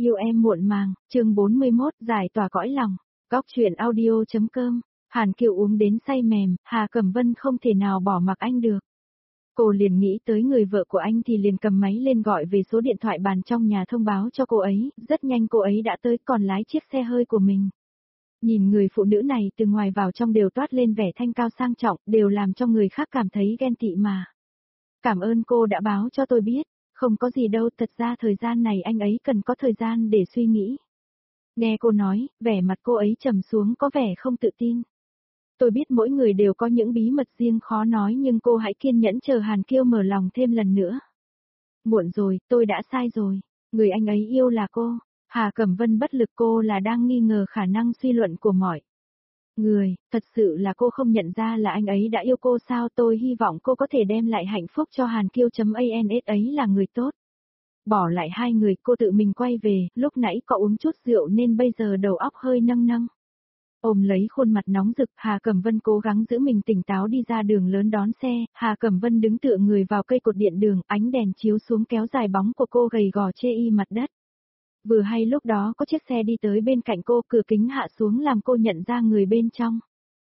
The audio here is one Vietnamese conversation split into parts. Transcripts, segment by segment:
Yêu em muộn màng, chương 41, giải tỏa cõi lòng. Góc truyện audio.com. Hàn Kiều uống đến say mềm, Hà Cẩm Vân không thể nào bỏ mặc anh được. Cô liền nghĩ tới người vợ của anh thì liền cầm máy lên gọi về số điện thoại bàn trong nhà thông báo cho cô ấy, rất nhanh cô ấy đã tới còn lái chiếc xe hơi của mình. Nhìn người phụ nữ này từ ngoài vào trong đều toát lên vẻ thanh cao sang trọng, đều làm cho người khác cảm thấy ghen tị mà. Cảm ơn cô đã báo cho tôi biết. Không có gì đâu, thật ra thời gian này anh ấy cần có thời gian để suy nghĩ. Nghe cô nói, vẻ mặt cô ấy trầm xuống có vẻ không tự tin. Tôi biết mỗi người đều có những bí mật riêng khó nói nhưng cô hãy kiên nhẫn chờ Hàn Kiêu mở lòng thêm lần nữa. Muộn rồi, tôi đã sai rồi. Người anh ấy yêu là cô. Hà Cẩm Vân bất lực, cô là đang nghi ngờ khả năng suy luận của mọi người, thật sự là cô không nhận ra là anh ấy đã yêu cô sao. Tôi hy vọng cô có thể đem lại hạnh phúc cho Hàn Kiêu.ans ấy là người tốt. Bỏ lại hai người, cô tự mình quay về, lúc nãy có uống chút rượu nên bây giờ đầu óc hơi nâng nâng. Ôm lấy khuôn mặt nóng rực, Hà Cẩm Vân cố gắng giữ mình tỉnh táo đi ra đường lớn đón xe. Hà Cẩm Vân đứng tựa người vào cây cột điện đường, ánh đèn chiếu xuống kéo dài bóng của cô gầy gò chê y mặt đất. Vừa hay lúc đó có chiếc xe đi tới bên cạnh cô, cửa kính hạ xuống làm cô nhận ra người bên trong.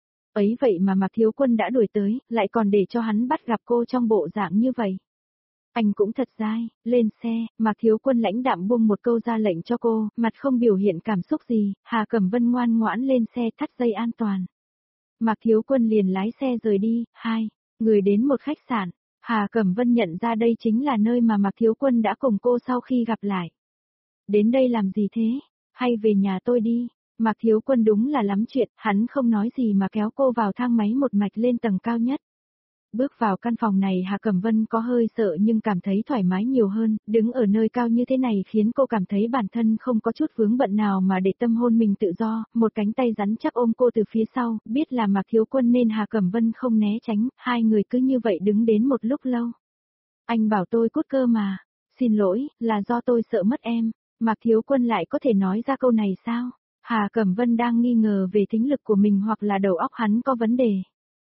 Ấy vậy mà Mạc Thiếu Quân đã đuổi tới, lại còn để cho hắn bắt gặp cô trong bộ dạng như vậy. Anh cũng thật dai. Lên xe, Mạc Thiếu Quân lãnh đạm buông một câu ra lệnh cho cô, mặt không biểu hiện cảm xúc gì. Hà Cẩm Vân ngoan ngoãn lên xe thắt dây an toàn. Mạc Thiếu Quân liền lái xe rời đi. Hai người đến một khách sạn. Hà Cẩm Vân nhận ra đây chính là nơi mà Mạc Thiếu Quân đã cùng cô sau khi gặp lại. Đến đây làm gì thế? Hay về nhà tôi đi? Mạc Thiếu Quân đúng là lắm chuyện, hắn không nói gì mà kéo cô vào thang máy một mạch lên tầng cao nhất. Bước vào căn phòng này Hà Cẩm Vân có hơi sợ nhưng cảm thấy thoải mái nhiều hơn, đứng ở nơi cao như thế này khiến cô cảm thấy bản thân không có chút vướng bận nào mà để tâm hồn mình tự do, một cánh tay rắn chắc ôm cô từ phía sau, biết là Mạc Thiếu Quân nên Hà Cẩm Vân không né tránh, hai người cứ như vậy đứng đến một lúc lâu. Anh bảo tôi cút cơ mà, xin lỗi, là do tôi sợ mất em. Mạc Thiếu Quân lại có thể nói ra câu này sao? Hà Cẩm Vân đang nghi ngờ về thính lực của mình hoặc là đầu óc hắn có vấn đề.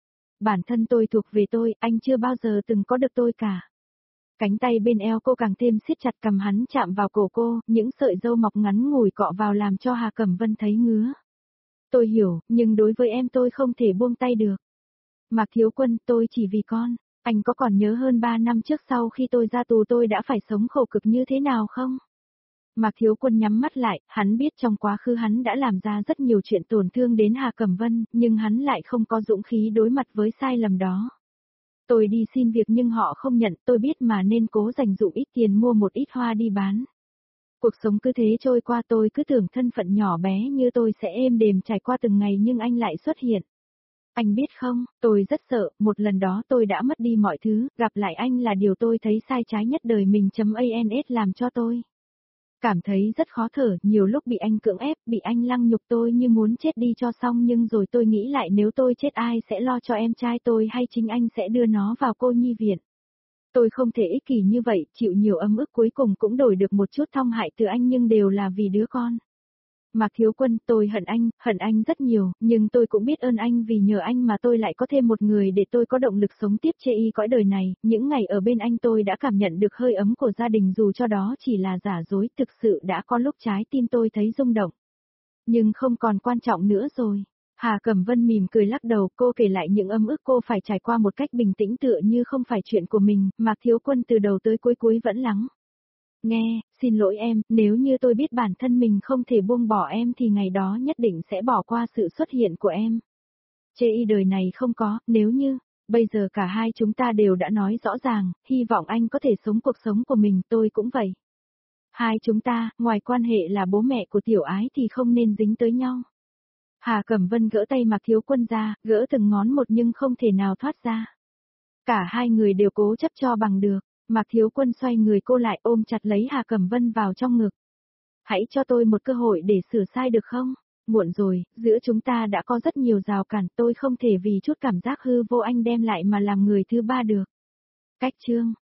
Bản thân tôi thuộc về tôi, anh chưa bao giờ từng có được tôi cả. Cánh tay bên eo cô càng thêm siết chặt, cầm hắn chạm vào cổ cô, những sợi râu mọc ngắn ngủi cọ vào làm cho Hà Cẩm Vân thấy ngứa. Tôi hiểu, nhưng đối với em tôi không thể buông tay được. Mạc Thiếu Quân, tôi chỉ vì con. Anh có còn nhớ hơn 3 năm trước sau khi tôi ra tù tôi đã phải sống khổ cực như thế nào không? Mạc Thiếu Quân nhắm mắt lại, hắn biết trong quá khứ hắn đã làm ra rất nhiều chuyện tổn thương đến Hà Cẩm Vân, nhưng hắn lại không có dũng khí đối mặt với sai lầm đó. Tôi đi xin việc nhưng họ không nhận, tôi biết mà nên cố dành dụm ít tiền mua một ít hoa đi bán. Cuộc sống cứ thế trôi qua, tôi cứ tưởng thân phận nhỏ bé như tôi sẽ êm đềm trải qua từng ngày nhưng anh lại xuất hiện. Anh biết không, tôi rất sợ, một lần đó tôi đã mất đi mọi thứ, gặp lại anh là điều tôi thấy sai trái nhất đời mình.ans làm cho tôi cảm thấy rất khó thở, nhiều lúc bị anh cưỡng ép, bị anh lăng nhục tôi như muốn chết đi cho xong nhưng rồi tôi nghĩ lại nếu tôi chết ai sẽ lo cho em trai tôi hay chính anh sẽ đưa nó vào cô nhi viện. Tôi không thể ích kỷ như vậy, chịu nhiều ấm ức cuối cùng cũng đổi được một chút thong hại từ anh nhưng đều là vì đứa con. Mạc Thiếu Quân, tôi hận anh rất nhiều, nhưng tôi cũng biết ơn anh vì nhờ anh mà tôi lại có thêm một người để tôi có động lực sống tiếp chê y cõi đời này, những ngày ở bên anh tôi đã cảm nhận được hơi ấm của gia đình dù cho đó chỉ là giả dối, thực sự đã có lúc trái tim tôi thấy rung động. Nhưng không còn quan trọng nữa rồi. Hà Cẩm Vân mỉm cười lắc đầu, cô kể lại những ấm ức cô phải trải qua một cách bình tĩnh tựa như không phải chuyện của mình, Mạc Thiếu Quân từ đầu tới cuối vẫn lắng nghe. Xin lỗi em, nếu như tôi biết bản thân mình không thể buông bỏ em thì ngày đó nhất định sẽ bỏ qua sự xuất hiện của em. Chê y đời này không có, nếu như, bây giờ cả hai chúng ta đều đã nói rõ ràng, hy vọng anh có thể sống cuộc sống của mình, tôi cũng vậy. Hai chúng ta, ngoài quan hệ là bố mẹ của Tiểu Ái thì không nên dính tới nhau. Hà Cẩm Vân gỡ tay Mạc Thiếu Quân ra, gỡ từng ngón một nhưng không thể nào thoát ra. Cả hai người đều cố chấp cho bằng được. Mạc Thiếu Quân xoay người cô lại ôm chặt lấy Hà Cẩm Vân vào trong ngực. Hãy cho tôi một cơ hội để sửa sai được không? Muộn rồi, giữa chúng ta đã có rất nhiều rào cản, tôi không thể vì chút cảm giác hư vô anh đem lại mà làm người thứ ba được. Cách chương